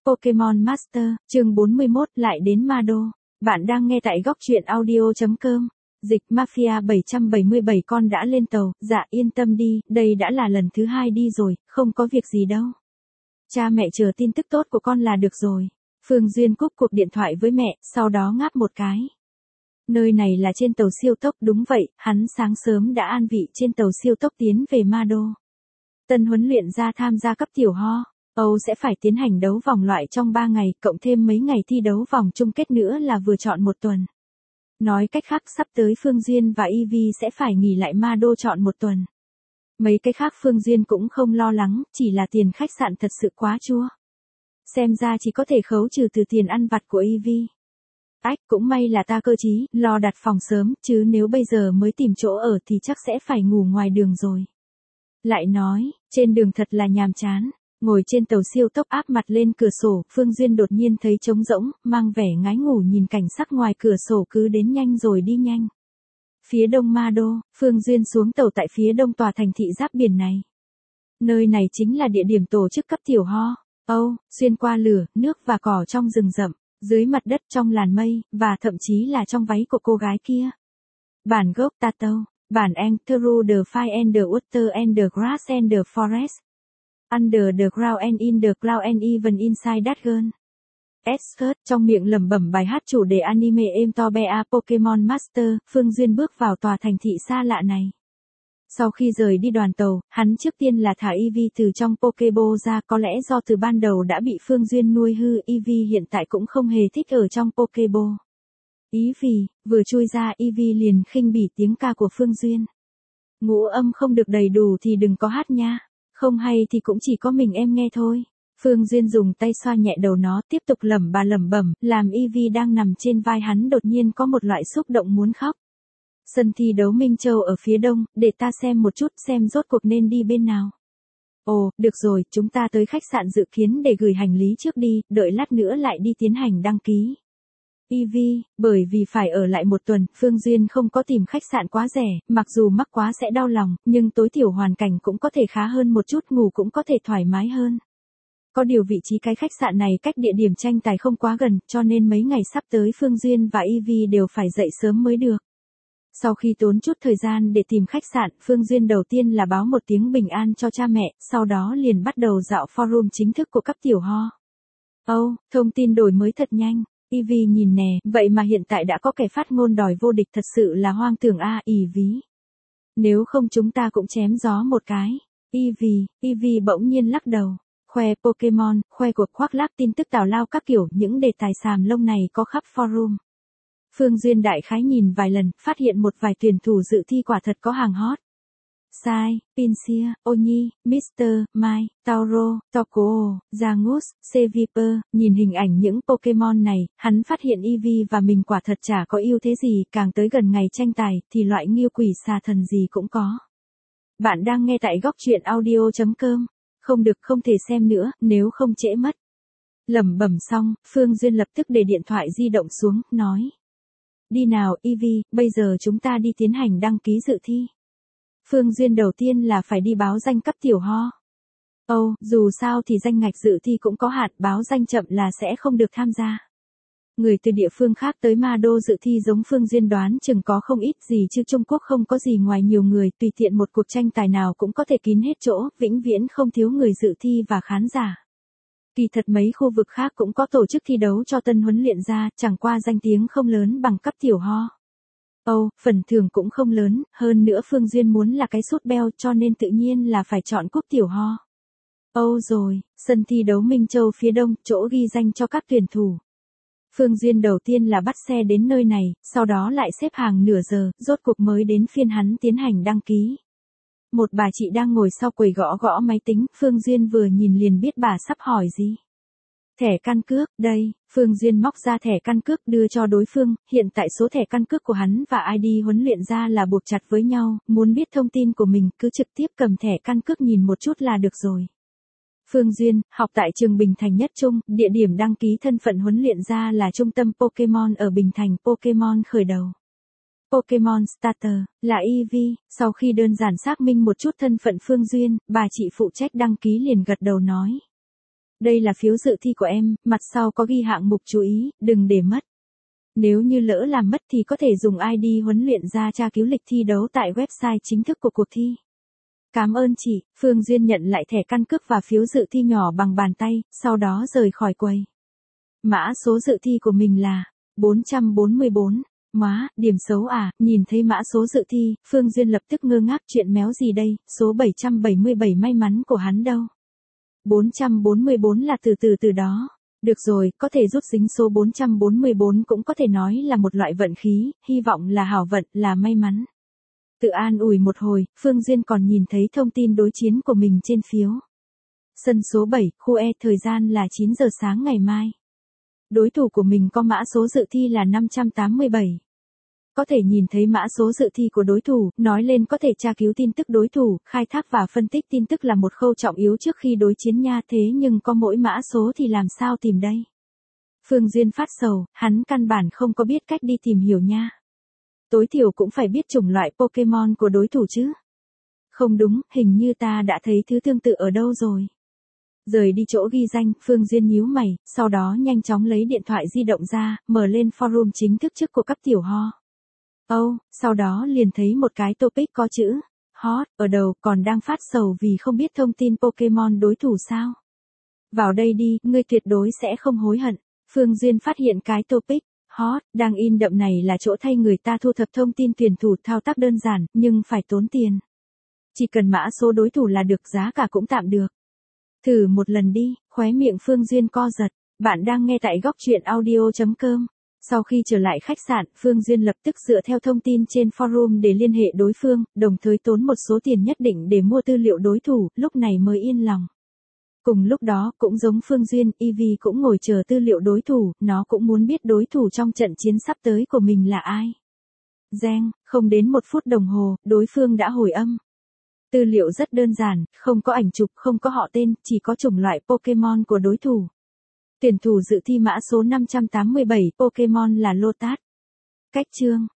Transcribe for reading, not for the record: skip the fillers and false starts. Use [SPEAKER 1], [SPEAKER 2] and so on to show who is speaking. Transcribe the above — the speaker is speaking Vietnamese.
[SPEAKER 1] Pokemon Master, chương 41 lại đến Ma Đô. Bạn đang nghe tại góc truyện audio.com. Dịch Mafia 777 con đã lên tàu, dạ yên tâm đi, đây đã là lần thứ 2 đi rồi, không có việc gì đâu. Cha mẹ chờ tin tức tốt của con là được rồi. Phương Duyên cúp cuộc điện thoại với mẹ, sau đó ngáp một cái. Nơi này là trên tàu siêu tốc, đúng vậy, hắn sáng sớm đã an vị trên tàu siêu tốc tiến về Ma Đô. Tân huấn luyện ra tham gia cấp tiểu ho. Âu sẽ phải tiến hành đấu vòng loại trong 3 ngày, cộng thêm mấy ngày thi đấu vòng chung kết nữa là vừa chọn một tuần. Nói cách khác sắp tới Phương Duyên và Ivy sẽ phải nghỉ lại Ma Đô chọn một tuần. Mấy cái khác Phương Duyên cũng không lo lắng, chỉ là tiền khách sạn thật sự quá chua. Xem ra chỉ có thể khấu trừ từ tiền ăn vặt của Ivy. Ách, cũng may là ta cơ trí, lo đặt phòng sớm, chứ nếu bây giờ mới tìm chỗ ở thì chắc sẽ phải ngủ ngoài đường rồi. Lại nói, trên đường thật là nhàm chán. Ngồi trên tàu siêu tốc áp mặt lên cửa sổ, Phương Duyên đột nhiên thấy trống rỗng, mang vẻ ngái ngủ nhìn cảnh sắc ngoài cửa sổ cứ đến nhanh rồi đi nhanh. Phía đông Ma Đô, Phương Duyên xuống tàu tại phía đông tòa thành thị giáp biển này. Nơi này chính là địa điểm tổ chức cấp tiểu ho. Âu, xuyên qua lửa, nước và cỏ trong rừng rậm, dưới mặt đất trong làn mây, và thậm chí là trong váy của cô gái kia. Bản gốc Tato, bản Anh, Through the Fire and the Water and the Grass and the Forest. Under the ground and in the cloud and even inside that girl. Expert trong miệng lẩm bẩm bài hát chủ đề anime êm to Bea Pokemon Master, Phương Duyên bước vào tòa thành thị xa lạ này. Sau khi rời đi đoàn tàu, hắn trước tiên là thả Eevee từ trong Pokeball ra, có lẽ do từ ban đầu đã bị Phương Duyên nuôi hư, Eevee hiện tại cũng không hề thích ở trong Pokeball. Ý vì, vừa chui ra Eevee liền khinh bỉ tiếng ca của Phương Duyên. Ngũ âm không được đầy đủ thì đừng có hát nha. Không hay thì cũng chỉ có mình em nghe thôi. Phương Duyên dùng tay xoa nhẹ đầu nó, tiếp tục lẩm bẩm, làm Eevee đang nằm trên vai hắn đột nhiên có một loại xúc động muốn khóc. Sân thi đấu Minh Châu ở phía đông, để ta xem một chút xem rốt cuộc nên đi bên nào. Ồ, được rồi, chúng ta tới khách sạn dự kiến để gửi hành lý trước đi, đợi lát nữa lại đi tiến hành đăng ký. Eevee, bởi vì phải ở lại một tuần, Phương Duyên không có tìm khách sạn quá rẻ, mặc dù mắc quá sẽ đau lòng, nhưng tối thiểu hoàn cảnh cũng có thể khá hơn một chút, ngủ cũng có thể thoải mái hơn. Có điều vị trí cái khách sạn này cách địa điểm tranh tài không quá gần, cho nên mấy ngày sắp tới Phương Duyên và Eevee đều phải dậy sớm mới được. Sau khi tốn chút thời gian để tìm khách sạn, Phương Duyên đầu tiên là báo một tiếng bình an cho cha mẹ, sau đó liền bắt đầu dạo forum chính thức của cấp tiểu ho. Âu, thông tin đổi mới thật nhanh. Eevee nhìn nè, vậy mà hiện tại đã có kẻ phát ngôn đòi vô địch, thật sự là hoang tưởng a, ỷ ví. Nếu không chúng ta cũng chém gió một cái. Eevee bỗng nhiên lắc đầu. Khoe Pokemon, khoe cuộc khoác lác tin tức tào lao các kiểu, những đề tài xàm lông này có khắp forum. Phương Duyên đại khái nhìn vài lần, phát hiện một vài tuyển thủ dự thi quả thật có hàng hot. Sai, Pinsir, Oni, Mr. Mime, Tauro, Toko, Zangoose, Seviper, nhìn hình ảnh những Pokemon này, hắn phát hiện Eevee và mình quả thật chả có ưu thế gì, càng tới gần ngày tranh tài, thì loại nghiêu quỷ xà thần gì cũng có. Bạn đang nghe tại góc truyện audio.com. Không được, không thể xem nữa, nếu không trễ mất. Lẩm bẩm xong, Phương Duyên lập tức để điện thoại di động xuống, nói. Đi nào, Eevee, bây giờ chúng ta đi tiến hành đăng ký dự thi. Phương Duyên đầu tiên là phải đi báo danh cấp tiểu ho. Âu, dù sao thì danh ngạch dự thi cũng có hạn, báo danh chậm là sẽ không được tham gia. Người từ địa phương khác tới Ma Đô dự thi giống Phương Duyên đoán chừng có không ít gì, chứ Trung Quốc không có gì ngoài nhiều người, tùy tiện một cuộc tranh tài nào cũng có thể kín hết chỗ, vĩnh viễn không thiếu người dự thi và khán giả. Kỳ thật mấy khu vực khác cũng có tổ chức thi đấu cho tân huấn luyện ra, chẳng qua danh tiếng không lớn bằng cấp tiểu ho. Âu, phần thưởng cũng không lớn, hơn nữa Phương Duyên muốn là cái sút beo cho nên tự nhiên là phải chọn cúp tiểu ho. Âu rồi, sân thi đấu Minh Châu phía đông, chỗ ghi danh cho các tuyển thủ. Phương Duyên đầu tiên là bắt xe đến nơi này, sau đó lại xếp hàng nửa giờ, rốt cuộc mới đến phiên hắn tiến hành đăng ký. Một bà chị đang ngồi sau quầy gõ máy tính, Phương Duyên vừa nhìn liền biết bà sắp hỏi gì. Thẻ căn cước, đây, Phương Duyên móc ra thẻ căn cước đưa cho đối phương, hiện tại số thẻ căn cước của hắn và ID huấn luyện ra là buộc chặt với nhau, muốn biết thông tin của mình cứ trực tiếp cầm thẻ căn cước nhìn một chút là được rồi. Phương Duyên, học tại trường Bình Thành Nhất Trung, địa điểm đăng ký thân phận huấn luyện ra là trung tâm Pokemon ở Bình Thành, Pokemon khởi đầu. Pokemon Starter, là Eevee, sau khi đơn giản xác minh một chút thân phận Phương Duyên, bà chị phụ trách đăng ký liền gật đầu nói. Đây là phiếu dự thi của em, mặt sau có ghi hạng mục chú ý, đừng để mất. Nếu như lỡ làm mất thì có thể dùng ID huấn luyện ra tra cứu lịch thi đấu tại website chính thức của cuộc thi. Cảm ơn chị, Phương Duyên nhận lại thẻ căn cước và phiếu dự thi nhỏ bằng bàn tay, sau đó rời khỏi quầy. Mã số dự thi của mình là 444. Má, điểm xấu à, nhìn thấy mã số dự thi, Phương Duyên lập tức ngơ ngác, chuyện méo gì đây, số 777 may mắn của hắn đâu. 444 là từ đó. Được rồi, có thể rút dính số 444 cũng có thể nói là một loại vận khí, hy vọng là hảo vận, là may mắn. Tự an ủi một hồi, Phương Duyên còn nhìn thấy thông tin đối chiến của mình trên phiếu. Sân số 7, khu E, thời gian là 9 giờ sáng ngày mai. Đối thủ của mình có mã số dự thi là 587. Có thể nhìn thấy mã số dự thi của đối thủ, nói lên có thể tra cứu tin tức đối thủ, khai thác và phân tích tin tức là một khâu trọng yếu trước khi đối chiến nha, thế nhưng có mỗi mã số thì làm sao tìm đây? Phương Duyên phát sầu, hắn căn bản không có biết cách đi tìm hiểu nha. Tối thiểu cũng phải biết chủng loại Pokemon của đối thủ chứ. Không đúng, hình như ta đã thấy thứ tương tự ở đâu rồi. Rời đi chỗ ghi danh, Phương Duyên nhíu mày, sau đó nhanh chóng lấy điện thoại di động ra, mở lên forum chính thức trước của cấp tiểu ho. Sau đó liền thấy một cái topic có chữ hot ở đầu, còn đang phát sầu vì không biết thông tin Pokemon đối thủ sao. Vào đây đi, ngươi tuyệt đối sẽ không hối hận. Phương Duyên phát hiện cái topic hot đang in đậm này là chỗ thay người ta thu thập thông tin tuyển thủ, thao tác đơn giản, nhưng phải tốn tiền. Chỉ cần mã số đối thủ là được, giá cả cũng tạm được. Thử một lần đi, khóe miệng Phương Duyên co giật. Bạn đang nghe tại góc truyện audio.com. Sau khi trở lại khách sạn, Phương Duyên lập tức dựa theo thông tin trên forum để liên hệ đối phương, đồng thời tốn một số tiền nhất định để mua tư liệu đối thủ, lúc này mới yên lòng. Cùng lúc đó, cũng giống Phương Duyên, Eevee cũng ngồi chờ tư liệu đối thủ, nó cũng muốn biết đối thủ trong trận chiến sắp tới của mình là ai. Reng, không đến 1 phút đồng hồ, đối phương đã hồi âm. Tư liệu rất đơn giản, không có ảnh chụp, không có họ tên, chỉ có chủng loại Pokemon của đối thủ. Tuyển thủ dự thi mã số 587, Pokemon là Lotad. Cách chương